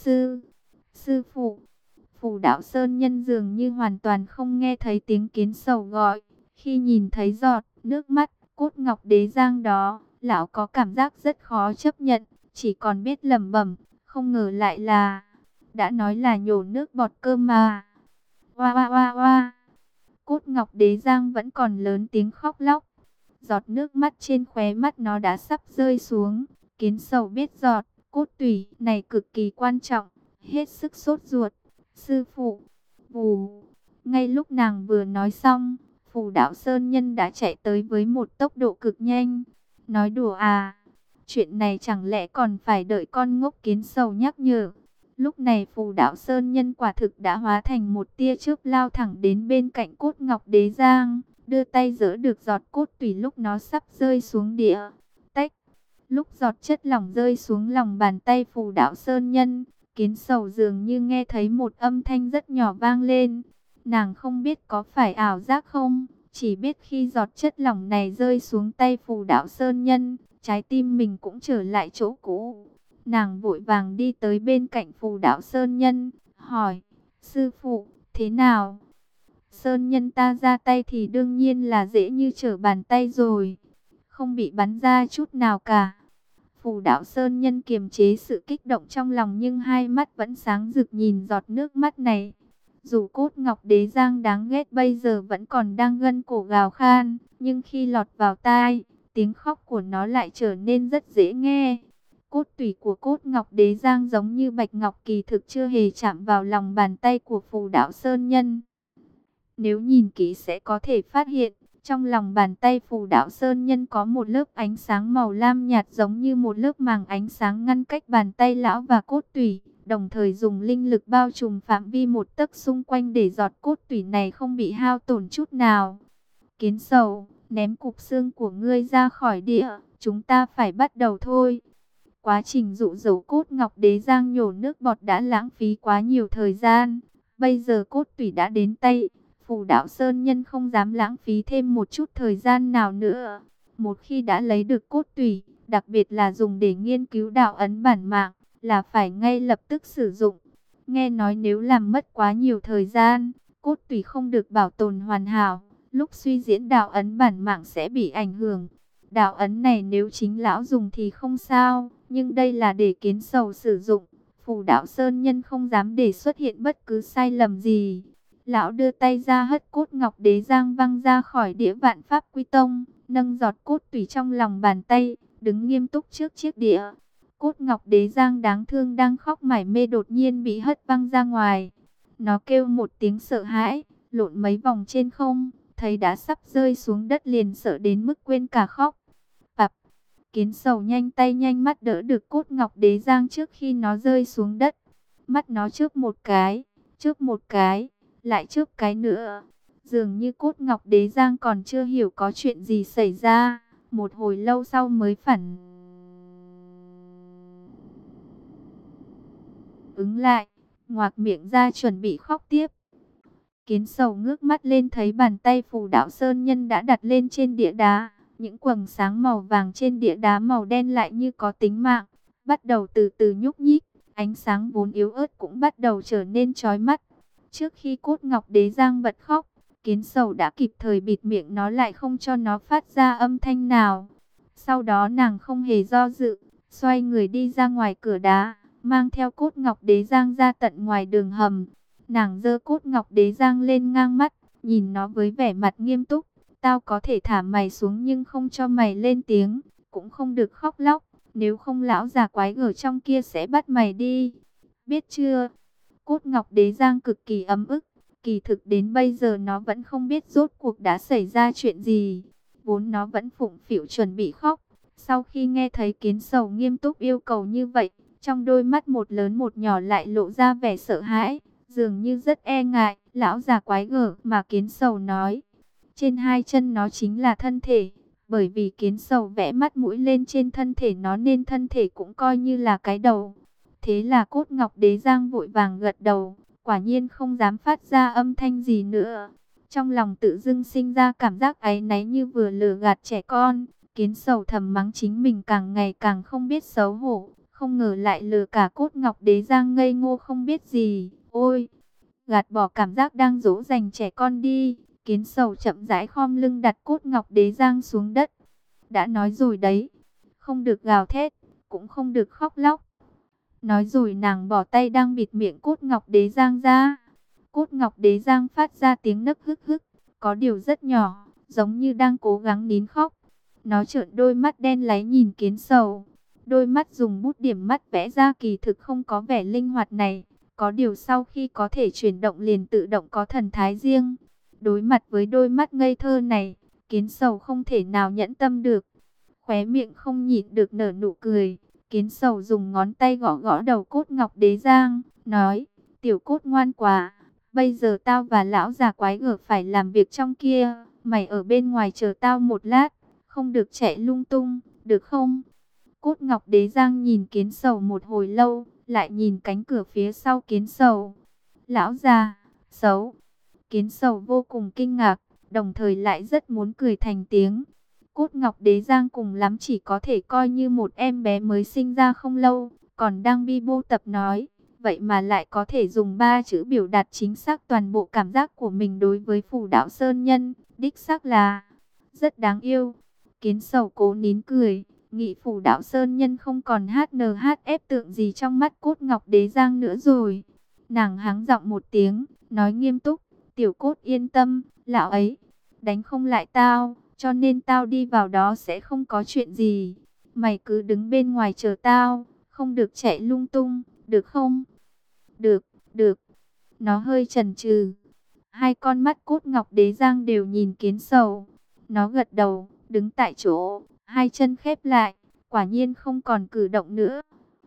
Sư phụ. Phù Đạo Sơn Nhân dường như hoàn toàn không nghe thấy tiếng Kiến Sầu gọi. Khi nhìn thấy giọt nước mắt cốt ngọc đế giang đó, lão có cảm giác rất khó chấp nhận, chỉ còn biết lẩm bẩm, không ngờ lại là, đã nói là nhổ nước bọt cơ mà. Oa oa oa oa. Cốt ngọc đế giang vẫn còn lớn tiếng khóc lóc. Giọt nước mắt trên khóe mắt nó đã sắp rơi xuống. Kiến Sầu biết giọt cốt tủy này cực kỳ quan trọng, hết sức sốt ruột. Sư phụ. Vù. Ngay lúc nàng vừa nói xong, Phù Đạo Sơn Nhân đã chạy tới với một tốc độ cực nhanh. Nói đùa à? Chuyện này chẳng lẽ còn phải đợi con ngốc Kiến Sầu nhắc nhở? Lúc này Phù Đạo Sơn Nhân quả thực đã hóa thành một tia chớp lao thẳng đến bên cạnh cốt ngọc đế giang, đưa tay giở được giọt cốt tủy lúc nó sắp rơi xuống địa. Tách. Lúc giọt chất lỏng rơi xuống lòng bàn tay Phù Đạo Sơn Nhân, Kiến Sầu dường như nghe thấy một âm thanh rất nhỏ vang lên. Nàng không biết có phải ảo giác không, chỉ biết khi giọt chất lỏng này rơi xuống tay Phù Đạo Sơn Nhân, trái tim mình cũng trở lại chỗ cũ. Nàng vội vàng đi tới bên cạnh Phù Đạo Sơn Nhân, hỏi, sư phụ, thế nào? Sơn Nhân ta ra tay thì đương nhiên là dễ như trở bàn tay rồi, không bị bắn ra chút nào cả. Phù Đạo Sơn Nhân kiềm chế sự kích động trong lòng nhưng hai mắt vẫn sáng rực nhìn giọt nước mắt này. Dù cốt ngọc đế giang đáng ghét bây giờ vẫn còn đang gân cổ gào khan, nhưng khi lọt vào tai, tiếng khóc của nó lại trở nên rất dễ nghe. Cốt tủy của cốt ngọc đế giang giống như bạch ngọc kỳ thực chưa hề chạm vào lòng bàn tay của Phù Đạo Sơn Nhân. Nếu nhìn kỹ sẽ có thể phát hiện, trong lòng bàn tay Phù Đạo Sơn Nhân có một lớp ánh sáng màu lam nhạt giống như một lớp màng ánh sáng ngăn cách bàn tay lão và cốt tủy. đồng thời dùng linh lực bao trùm phạm vi một tấc xung quanh để giọt cốt tủy này không bị hao tổn chút nào. Kiến Sầu, ném cục xương của ngươi ra khỏi địa, chúng ta phải bắt đầu thôi. Quá trình dụ dỗ cốt ngọc đế giang nhổ nước bọt đã lãng phí quá nhiều thời gian. Bây giờ cốt tủy đã đến tay, Phù Đạo Sơn Nhân không dám lãng phí thêm một chút thời gian nào nữa. Một khi đã lấy được cốt tủy, đặc biệt là dùng để nghiên cứu đạo ấn bản mạng, là phải ngay lập tức sử dụng. Nghe nói nếu làm mất quá nhiều thời gian, cốt tủy không được bảo tồn hoàn hảo, lúc suy diễn đạo ấn bản mạng sẽ bị ảnh hưởng. Đạo ấn này nếu chính lão dùng thì không sao, nhưng đây là để Kiến Sầu sử dụng. Phù Đạo Sơn Nhân không dám để xuất hiện bất cứ sai lầm gì. Lão đưa tay ra hất cốt ngọc đế giang văng ra khỏi đĩa Vạn Pháp Quy Tông, nâng giọt cốt tủy trong lòng bàn tay, đứng nghiêm túc trước chiếc đĩa. Cốt ngọc đế giang đáng thương đang khóc mải mê đột nhiên bị hất văng ra ngoài. Nó kêu một tiếng sợ hãi, lộn mấy vòng trên không, thấy đã sắp rơi xuống đất liền sợ đến mức quên cả khóc. Bạp, Kiến Sầu nhanh tay nhanh mắt đỡ được cốt ngọc đế giang trước khi nó rơi xuống đất. Mắt nó chớp một cái, lại chớp cái nữa. Dường như cốt ngọc đế giang còn chưa hiểu có chuyện gì xảy ra, một hồi lâu sau mới phản ứng lại, ngoạc miệng ra chuẩn bị khóc tiếp. Kiến Sầu ngước mắt lên thấy bàn tay Phù Đạo Sơn Nhân đã đặt lên trên đĩa đá. Những quầng sáng màu vàng trên đĩa đá màu đen lại như có tính mạng, bắt đầu từ từ nhúc nhích, ánh sáng vốn yếu ớt cũng bắt đầu trở nên chói mắt. Trước khi cốt ngọc đế giang bật khóc, Kiến Sầu đã kịp thời bịt miệng nó lại không cho nó phát ra âm thanh nào. Sau đó nàng không hề do dự, xoay người đi ra ngoài cửa đá, mang theo cốt ngọc đế giang ra tận ngoài đường hầm. Nàng giơ cốt ngọc đế giang lên ngang mắt, nhìn nó với vẻ mặt nghiêm túc. Tao có thể thả mày xuống nhưng không cho mày lên tiếng, cũng không được khóc lóc, nếu không lão già quái gở trong kia sẽ bắt mày đi. Biết chưa? Cốt ngọc đế giang cực kỳ ấm ức, kỳ thực đến bây giờ nó vẫn không biết rốt cuộc đã xảy ra chuyện gì. Vốn nó vẫn phụng phịu chuẩn bị khóc, sau khi nghe thấy Kiến Sầu nghiêm túc yêu cầu như vậy, trong đôi mắt một lớn một nhỏ lại lộ ra vẻ sợ hãi, dường như rất e ngại. Lão già quái gở mà Kiến Sầu nói, trên hai chân nó chính là thân thể, bởi vì Kiến Sầu vẽ mắt mũi lên trên thân thể nó nên thân thể cũng coi như là cái đầu. Thế là cốt ngọc đế giang vội vàng gật đầu, quả nhiên không dám phát ra âm thanh gì nữa. Trong lòng tự dưng sinh ra cảm giác áy náy như vừa lừa gạt trẻ con. Kiến Sầu thầm mắng chính mình càng ngày càng không biết xấu hổ, không ngờ lại lừa cả cốt ngọc đế giang ngây ngô không biết gì. Ôi, gạt bỏ cảm giác đang dỗ dành trẻ con đi. Kiến Sầu chậm rãi khom lưng đặt cốt ngọc đế giang xuống đất. Đã nói rồi đấy, không được gào thét, cũng không được khóc lóc. Nói rồi nàng bỏ tay đang bịt miệng cốt ngọc đế giang ra. Cốt ngọc đế giang phát ra tiếng nấc hức hức, có điều rất nhỏ, giống như đang cố gắng nín khóc. Nó trợn đôi mắt đen láy nhìn Kiến Sầu. Đôi mắt dùng bút điểm mắt vẽ ra kỳ thực không có vẻ linh hoạt này. Có điều sau khi có thể chuyển động liền tự động có thần thái riêng. Đối mặt với đôi mắt ngây thơ này, Kiến Sầu không thể nào nhẫn tâm được. Khóe miệng không nhịn được nở nụ cười. Kiến Sầu dùng ngón tay gõ gõ đầu cốt ngọc đế giang, nói, tiểu cốt ngoan quá, bây giờ tao và lão già quái gở phải làm việc trong kia, mày ở bên ngoài chờ tao một lát, không được chạy lung tung, được không? Cốt ngọc đế giang nhìn Kiến Sầu một hồi lâu, lại nhìn cánh cửa phía sau Kiến Sầu. Lão già, xấu. Kiến Sầu vô cùng kinh ngạc, đồng thời lại rất muốn cười thành tiếng. Cốt ngọc đế giang cùng lắm chỉ có thể coi như một em bé mới sinh ra không lâu, còn đang bi bô tập nói. Vậy mà lại có thể dùng 3 chữ biểu đạt chính xác toàn bộ cảm giác của mình đối với Phù Đạo Sơn Nhân, đích xác là rất đáng yêu. Kiến Sầu cố nín cười, nghĩ Phù Đạo Sơn Nhân không còn HNHF tượng gì trong mắt cốt ngọc đế giang nữa rồi. Nàng hắng giọng một tiếng, nói nghiêm túc, tiểu cốt yên tâm, lão ấy đánh không lại tao, cho nên tao đi vào đó sẽ không có chuyện gì. Mày cứ đứng bên ngoài chờ tao, không được chạy lung tung, được không? Được, được. Nó hơi chần chừ. Hai con mắt cốt ngọc đế giang đều nhìn Kiến Sầu. Nó gật đầu, đứng tại chỗ, hai chân khép lại, quả nhiên không còn cử động nữa.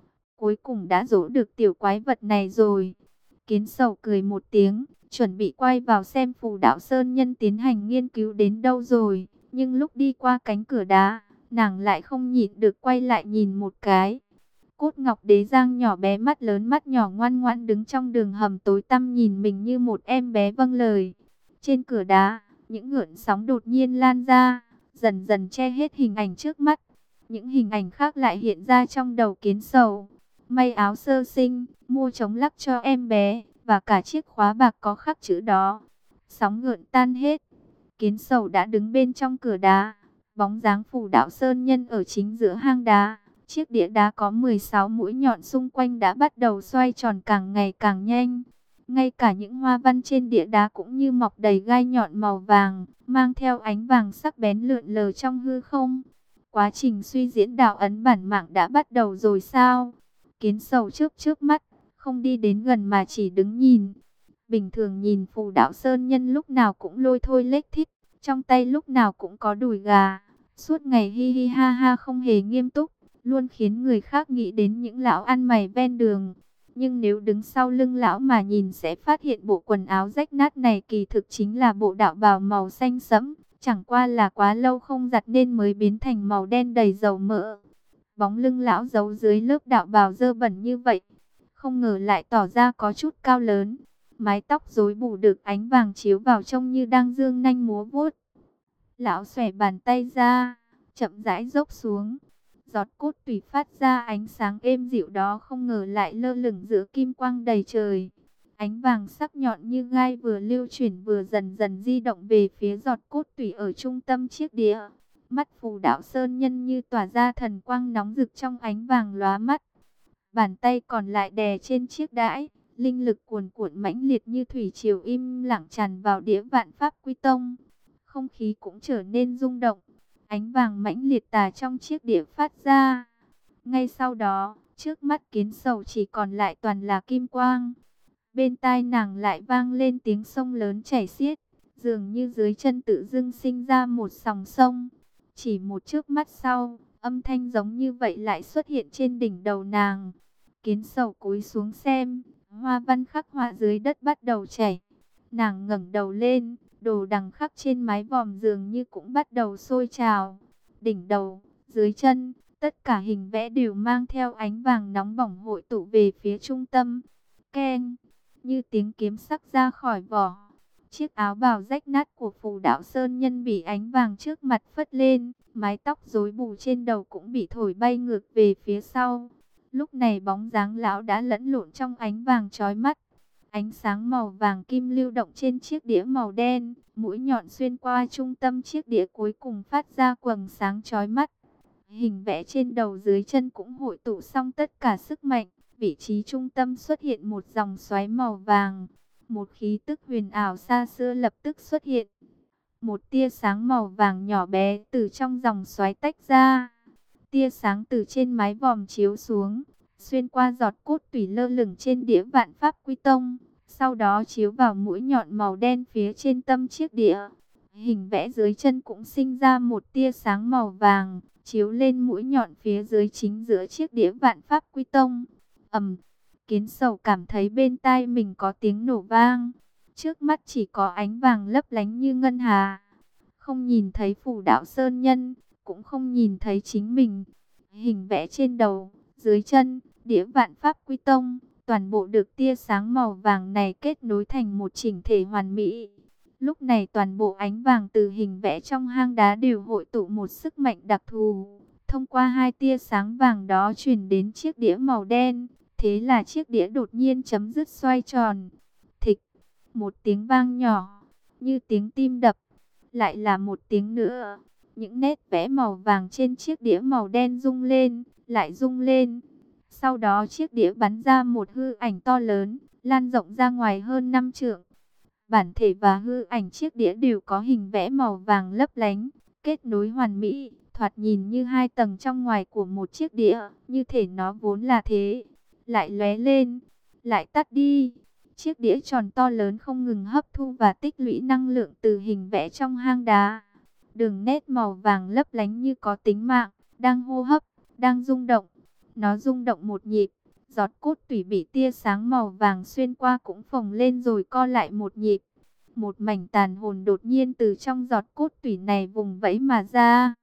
cuối cùng đã dỗ được tiểu quái vật này rồi. Kiến Sầu cười một tiếng, chuẩn bị quay vào xem Phù Đạo Sơn Nhân tiến hành nghiên cứu đến đâu rồi. Nhưng lúc đi qua cánh cửa đá, nàng lại không nhịn được quay lại nhìn một cái. Cốt Ngọc Đế Giang nhỏ bé mắt lớn mắt nhỏ ngoan ngoãn đứng trong đường hầm tối tăm nhìn mình như một em bé vâng lời. Trên cửa đá, những gợn sóng đột nhiên lan ra, dần dần che hết hình ảnh trước mắt. Những hình ảnh khác lại hiện ra trong đầu Kiến Sầu. May áo sơ sinh, mua chống lắc cho em bé, và cả chiếc khóa bạc có khắc chữ đó. Sóng gợn tan hết. Kiến Sầu đã đứng bên trong cửa đá. Bóng dáng Phù Đạo Sơn Nhân ở chính giữa hang đá. Chiếc đĩa đá có 16 mũi nhọn xung quanh đã bắt đầu xoay tròn càng ngày càng nhanh. Ngay cả những hoa văn trên đĩa đá cũng như mọc đầy gai nhọn màu vàng, mang theo ánh vàng sắc bén lượn lờ trong hư không. Quá trình suy diễn đạo ấn bản mạng đã bắt đầu rồi sao? Kiến Sầu trước mắt, không đi đến gần mà chỉ đứng nhìn. Bình thường nhìn Phù Đạo Sơn Nhân lúc nào cũng lôi thôi lếch thít, trong tay lúc nào cũng có đùi gà. Suốt ngày hi hi ha ha không hề nghiêm túc, luôn khiến người khác nghĩ đến những lão ăn mày ven đường. Nhưng nếu đứng sau lưng lão mà nhìn sẽ phát hiện bộ quần áo rách nát này kỳ thực chính là bộ đạo bào màu xanh sẫm. Chẳng qua là quá lâu không giặt nên mới biến thành màu đen đầy dầu mỡ. Bóng lưng lão giấu dưới lớp đạo bào dơ bẩn như vậy, không ngờ lại tỏ ra có chút cao lớn. Mái tóc rối bù được ánh vàng chiếu vào trông như đang dương nanh múa vuốt. Lão xòe bàn tay ra, chậm rãi dốc xuống. Giọt cốt tủy phát ra ánh sáng êm dịu đó không ngờ lại lơ lửng giữa kim quang đầy trời. Ánh vàng sắc nhọn như gai vừa lưu chuyển vừa dần dần di động về phía giọt cốt tủy ở trung tâm chiếc đĩa. Mắt Phù Đạo Sơn Nhân như tỏa ra thần quang nóng rực trong ánh vàng lóa mắt. Bàn tay còn lại đè trên chiếc đãi, linh lực cuồn cuộn mãnh liệt như thủy triều im lặng tràn vào đĩa Vạn Pháp Quy Tông. Không khí cũng trở nên rung động. Ánh vàng mãnh liệt tà trong chiếc đĩa phát ra. Ngay sau đó, trước mắt Kiến Sầu chỉ còn lại toàn là kim quang. Bên tai nàng lại vang lên tiếng sông lớn chảy xiết, dường như dưới chân tự dưng sinh ra một dòng sông. Chỉ một chớp mắt sau, âm thanh giống như vậy lại xuất hiện trên đỉnh đầu nàng. Kiến Sầu cúi xuống xem, hoa văn khắc họa dưới đất bắt đầu chảy. Nàng ngẩng đầu lên, đồ đằng khắc trên mái vòm dường như cũng bắt đầu sôi trào. Đỉnh đầu, dưới chân, tất cả hình vẽ đều mang theo ánh vàng nóng bỏng hội tụ về phía trung tâm. Keng, như tiếng kiếm sắc ra khỏi vỏ. Chiếc áo bào rách nát của Phù Đạo Sơn Nhân bị ánh vàng trước mặt phất lên, mái tóc rối bù trên đầu cũng bị thổi bay ngược về phía sau. Lúc này bóng dáng lão đã lẫn lộn trong ánh vàng chói mắt. Ánh sáng màu vàng kim lưu động trên chiếc đĩa màu đen, mũi nhọn xuyên qua trung tâm chiếc đĩa cuối cùng phát ra quầng sáng chói mắt. Hình vẽ trên đầu dưới chân cũng hội tụ xong tất cả sức mạnh, vị trí trung tâm xuất hiện một dòng xoáy màu vàng. Một khí tức huyền ảo xa xưa lập tức xuất hiện. Một tia sáng màu vàng nhỏ bé từ trong dòng xoáy tách ra. Tia sáng từ trên mái vòm chiếu xuống, xuyên qua giọt cốt tủy lơ lửng trên đĩa Vạn Pháp Quy Tông, sau đó chiếu vào mũi nhọn màu đen phía trên tâm chiếc đĩa. Hình vẽ dưới chân cũng sinh ra một tia sáng màu vàng, chiếu lên mũi nhọn phía dưới chính giữa chiếc đĩa Vạn Pháp Quy Tông. Kiến Sầu cảm thấy bên tai mình có tiếng nổ vang. Trước mắt chỉ có ánh vàng lấp lánh như ngân hà. Không nhìn thấy Phù Đạo Sơn Nhân, cũng không nhìn thấy chính mình. Hình vẽ trên đầu, dưới chân, đĩa Vạn Pháp Quy Tông, toàn bộ được tia sáng màu vàng này kết nối thành một chỉnh thể hoàn mỹ. Lúc này toàn bộ ánh vàng từ hình vẽ trong hang đá đều hội tụ một sức mạnh đặc thù. Thông qua hai tia sáng vàng đó truyền đến chiếc đĩa màu đen. Thế là chiếc đĩa đột nhiên chấm dứt xoay tròn. Thịch, một tiếng vang nhỏ, như tiếng tim đập. Lại là một tiếng nữa. Những nét vẽ màu vàng trên chiếc đĩa màu đen rung lên, lại rung lên. Sau đó chiếc đĩa bắn ra một hư ảnh to lớn, lan rộng ra ngoài hơn 5 trượng. Bản thể và hư ảnh chiếc đĩa đều có hình vẽ màu vàng lấp lánh, kết nối hoàn mỹ, thoạt nhìn như hai tầng trong ngoài của một chiếc đĩa, như thể nó vốn là thế. Lại lóe lên, lại tắt đi. Chiếc đĩa tròn to lớn không ngừng hấp thu và tích lũy năng lượng từ hình vẽ trong hang đá. Đường nét màu vàng lấp lánh như có tính mạng, đang hô hấp, đang rung động. Nó rung động một nhịp, Giọt cốt tủy bị tia sáng màu vàng xuyên qua cũng phồng lên rồi co lại một nhịp. Một mảnh tàn hồn đột nhiên từ trong giọt cốt tủy này vùng vẫy mà ra.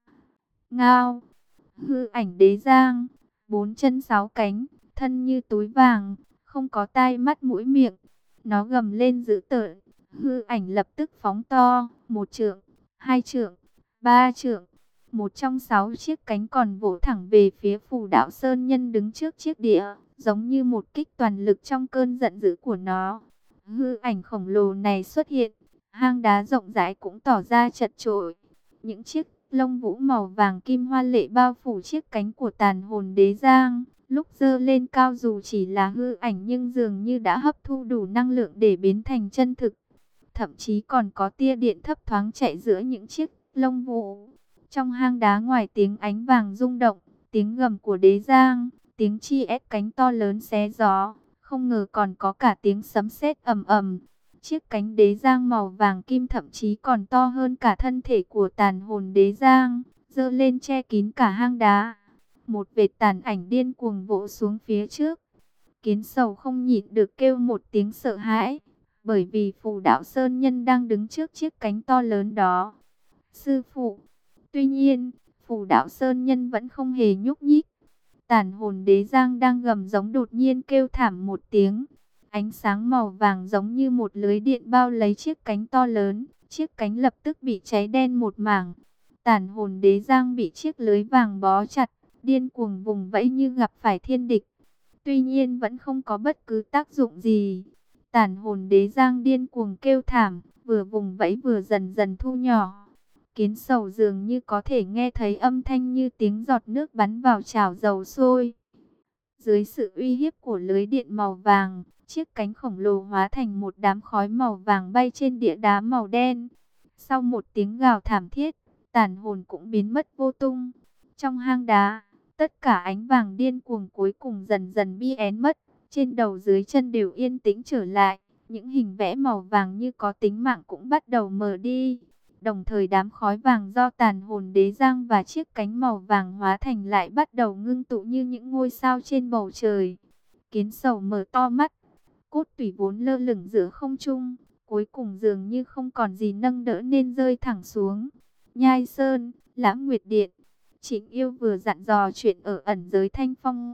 Ngao, hư ảnh đế giang, 4 chân 6 cánh, thân như túi vàng, không có tai mắt mũi miệng. Nó gầm lên dữ tợn, hư ảnh lập tức phóng to, 1 trượng, 2 trượng, 3 trượng. Một trong 6 chiếc cánh còn vỗ thẳng về phía Phù Đạo Sơn Nhân đứng trước chiếc đĩa, giống như một kích toàn lực trong cơn giận dữ của nó. Hư ảnh khổng lồ này xuất hiện, hang đá rộng rãi cũng tỏ ra chật chội. Những chiếc lông vũ màu vàng kim hoa lệ bao phủ chiếc cánh của tàn hồn đế giang. Lúc giơ lên cao dù chỉ là hư ảnh nhưng dường như đã hấp thu đủ năng lượng để biến thành chân thực. Thậm chí còn có tia điện thấp thoáng chạy giữa những chiếc lông vũ. Trong hang đá ngoài tiếng ánh vàng rung động, tiếng gầm của đế giang, tiếng chi ép cánh to lớn xé gió, không ngờ còn có cả tiếng sấm sét ầm ầm. Chiếc cánh đế giang màu vàng kim thậm chí còn to hơn cả thân thể của tàn hồn đế giang, giơ lên che kín cả hang đá. Một vệt tàn ảnh điên cuồng vỗ xuống phía trước. Kiến Sầu không nhịn được kêu một tiếng sợ hãi, bởi vì Phù Đạo Sơn Nhân đang đứng trước chiếc cánh to lớn đó. Sư phụ! Tuy nhiên, Phù Đạo Sơn Nhân vẫn không hề nhúc nhích. Tàn hồn đế giang đang gầm giống đột nhiên kêu thảm một tiếng. Ánh sáng màu vàng giống như một lưới điện bao lấy chiếc cánh to lớn. Chiếc cánh lập tức bị cháy đen một mảng. Tàn hồn đế giang bị chiếc lưới vàng bó chặt, điên cuồng vùng vẫy như gặp phải thiên địch. Tuy nhiên vẫn không có bất cứ tác dụng gì. Tàn hồn đế giang điên cuồng kêu thảm, vừa vùng vẫy vừa dần dần thu nhỏ. Kiến Sầu dường như có thể nghe thấy âm thanh như tiếng giọt nước bắn vào chảo dầu sôi. Dưới sự uy hiếp của lưới điện màu vàng, chiếc cánh khổng lồ hóa thành một đám khói màu vàng bay trên địa đá màu đen. Sau một tiếng gào thảm thiết, tàn hồn cũng biến mất vô tung. Trong hang đá, tất cả ánh vàng điên cuồng cuối cùng dần dần biến mất. Trên đầu dưới chân đều yên tĩnh trở lại. Những hình vẽ màu vàng như có tính mạng cũng bắt đầu mờ đi. Đồng thời đám khói vàng do tàn hồn đế giang và chiếc cánh màu vàng hóa thành lại bắt đầu ngưng tụ như những ngôi sao trên bầu trời. Kiến Sầu mở to mắt, cốt tủy vốn lơ lửng giữa không trung, cuối cùng dường như không còn gì nâng đỡ nên rơi thẳng xuống. Nhai Sơn, Lãng Nguyệt Điện, Trịnh Yêu vừa dặn dò chuyện ở ẩn giới Thanh Phong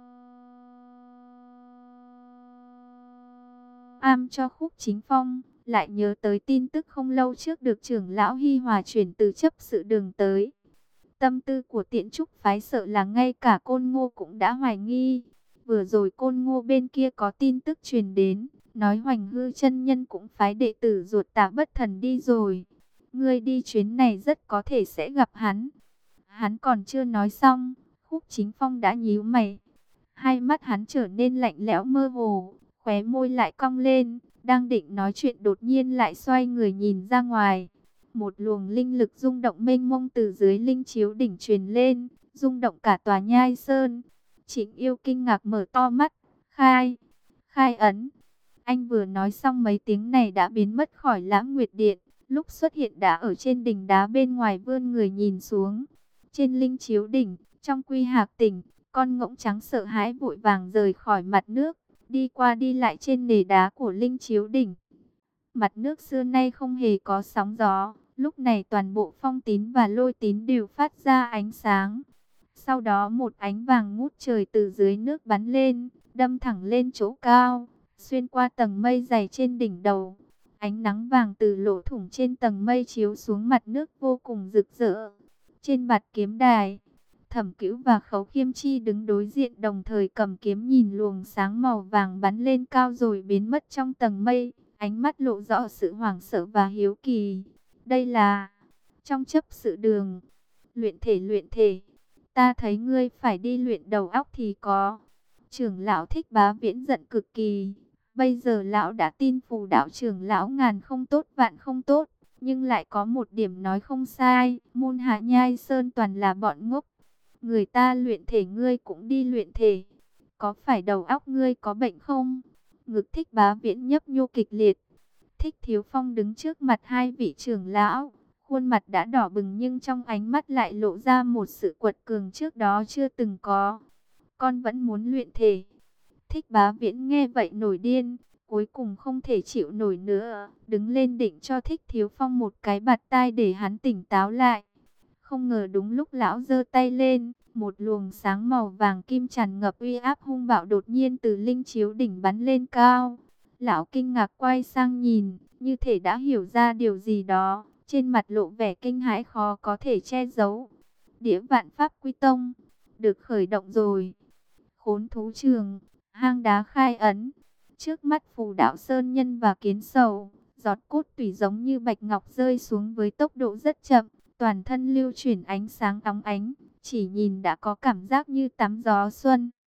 am cho Khúc Chính Phong, lại nhớ tới tin tức không lâu trước được trưởng lão Hi Hòa chuyển từ chấp sự đường tới. Tâm tư của Tiễn Trúc phái sợ là ngay cả Côn Ngô cũng đã hoài nghi. Vừa rồi Côn Ngô bên kia có tin tức truyền đến, nói Hoành Hư chân nhân cũng phái đệ tử ruột Tả Bất Thần đi rồi. Ngươi đi chuyến này rất có thể sẽ gặp hắn. Hắn còn chưa nói xong, Khúc Chính Phong đã nhíu mày. Hai mắt hắn trở nên lạnh lẽo mơ hồ, khóe môi lại cong lên, đang định nói chuyện đột nhiên lại xoay người nhìn ra ngoài. Một luồng linh lực rung động mênh mông từ dưới linh chiếu đỉnh truyền lên, rung động cả tòa Nhai Sơn. Trịnh Yêu kinh ngạc mở to mắt, khai ấn. Anh vừa nói xong mấy tiếng này đã biến mất khỏi Lãng Nguyệt Điện, lúc xuất hiện đã ở trên đỉnh đá bên ngoài vươn người nhìn xuống. Trên linh chiếu đỉnh, trong Quy Hạc Tỉnh, con ngỗng trắng sợ hãi vội vàng rời khỏi mặt nước, đi qua đi lại trên nền đá của linh chiếu đỉnh. Mặt nước xưa nay không hề có sóng gió, lúc này toàn bộ phong tín và lôi tín đều phát ra ánh sáng. Sau đó một ánh vàng ngút trời từ dưới nước bắn lên, đâm thẳng lên chỗ cao, xuyên qua tầng mây dày trên đỉnh đầu. Ánh nắng vàng từ lỗ thủng trên tầng mây chiếu xuống mặt nước vô cùng rực rỡ. Trên bạt kiếm đài, Thẩm Cửu và Khấu Khiêm Chi đứng đối diện đồng thời cầm kiếm nhìn luồng sáng màu vàng bắn lên cao rồi biến mất trong tầng mây. Ánh mắt lộ rõ sự hoảng sợ và hiếu kỳ. Đây là trong chấp sự đường. Luyện thể. Ta thấy ngươi phải đi luyện đầu óc thì có. Trưởng lão Thích Bá Viễn giận cực kỳ. Bây giờ lão đã tin Phù Đạo trưởng lão ngàn không tốt vạn không tốt. Nhưng lại có một điểm nói không sai. Môn Hạ Nhai Sơn toàn là bọn ngốc. Người ta luyện thể ngươi cũng đi luyện thể. Có phải đầu óc ngươi có bệnh không? Ngực Thích Bá Viễn nhấp nhô kịch liệt. Thích Thiếu Phong đứng trước mặt hai vị trưởng lão. Khuôn mặt đã đỏ bừng nhưng trong ánh mắt lại lộ ra một sự quật cường trước đó chưa từng có. Con vẫn muốn luyện thể. Thích Bá Viễn nghe vậy nổi điên, cuối cùng không thể chịu nổi nữa, đứng lên định cho Thích Thiếu Phong một cái bạt tai để hắn tỉnh táo lại. Không ngờ đúng lúc lão giơ tay lên, một luồng sáng màu vàng kim tràn ngập uy áp hung bạo đột nhiên từ linh chiếu đỉnh bắn lên cao. Lão kinh ngạc quay sang nhìn, như thể đã hiểu ra điều gì đó, trên mặt lộ vẻ kinh hãi khó có thể che giấu. Đĩa Vạn Pháp Quy Tông được khởi động rồi. Khốn thú trường, hang đá khai ấn. Trước mắt Phù Đạo Sơn Nhân và Kiến Sầu, giọt cốt tủy giống như bạch ngọc rơi xuống với tốc độ rất chậm, toàn thân lưu chuyển ánh sáng óng ánh, chỉ nhìn đã có cảm giác như tắm gió xuân.